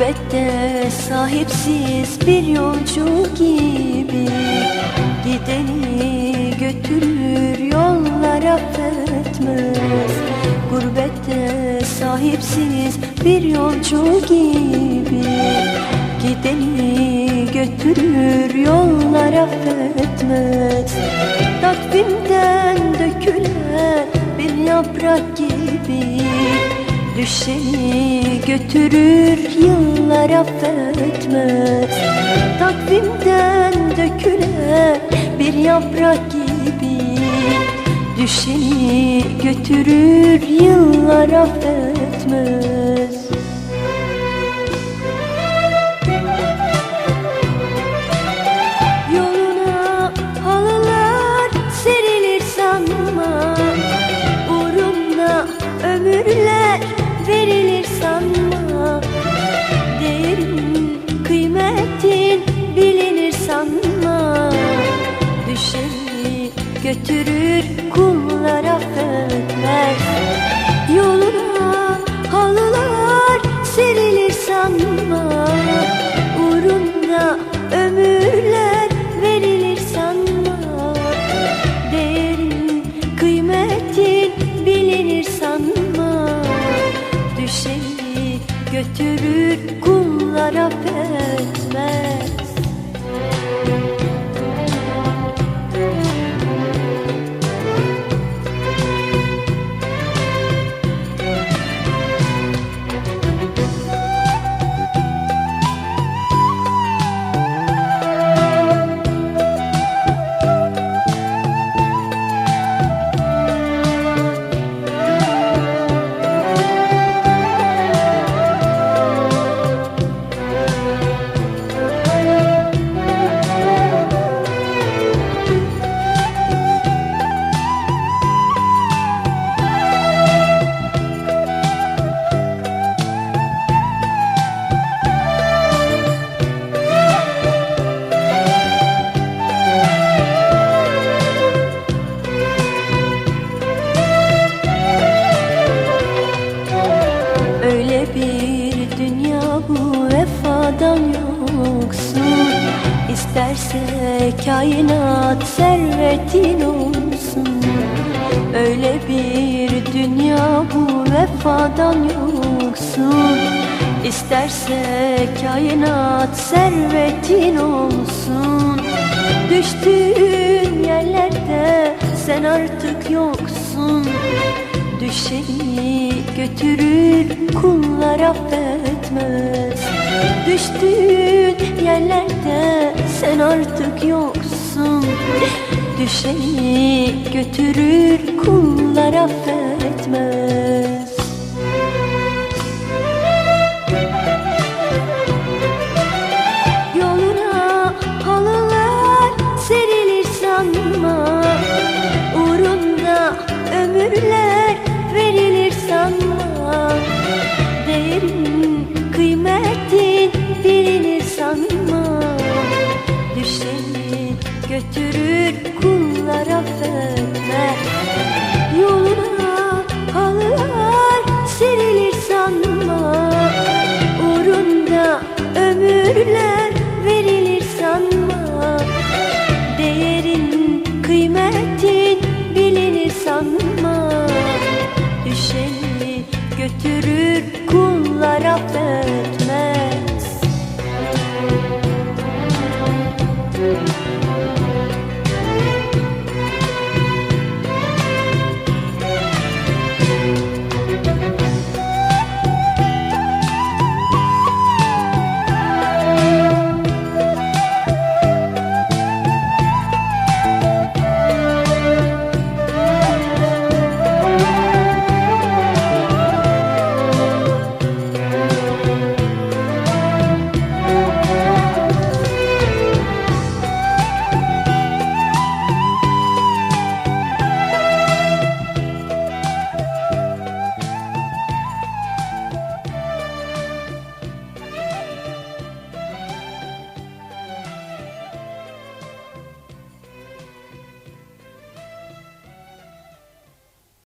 Gurbette sahipsiz bir yolcu gibi, gideni götürür yollar affetmez. Gurbette sahipsiz bir yolcu gibi, gideni götürür yollar affetmez. Takvimden dökülen bir yaprak gibi, düşeni götürür yıllar affetmez. Takvimden dökülen bir yaprak gibi, düşeni götürür yıllar affetmez. Yoluna halılar serilir sanma, uğruna ömürler verilir sanma. Değerin, kıymetin bilinir sanma. Düşeni götürür kullar affetmez. Yoluna halılar serilir sanma, uğruna ömürler verilir sanma. Değerin, kıymetin bilinir sanma. Düşeni götürür kullar affetmez. Öyle bir dünya bu vefadan yoksun. İsterse kainat servetin olsun. Öyle bir dünya bu vefadan yoksun. İsterse kainat servetin olsun. Düştüğün yerlerde sen artık yoksun. Düşeni götürür kullar affetmez. Düştüğün yerlerde sen artık yoksun. Düşeni götürür kullar affetmez. Yoluna halılar serilir sanma, uğrunda ömürler verilir sanma. Değerin, kıymetin bilinir sanma. Düşeni götürür kullar affetmez.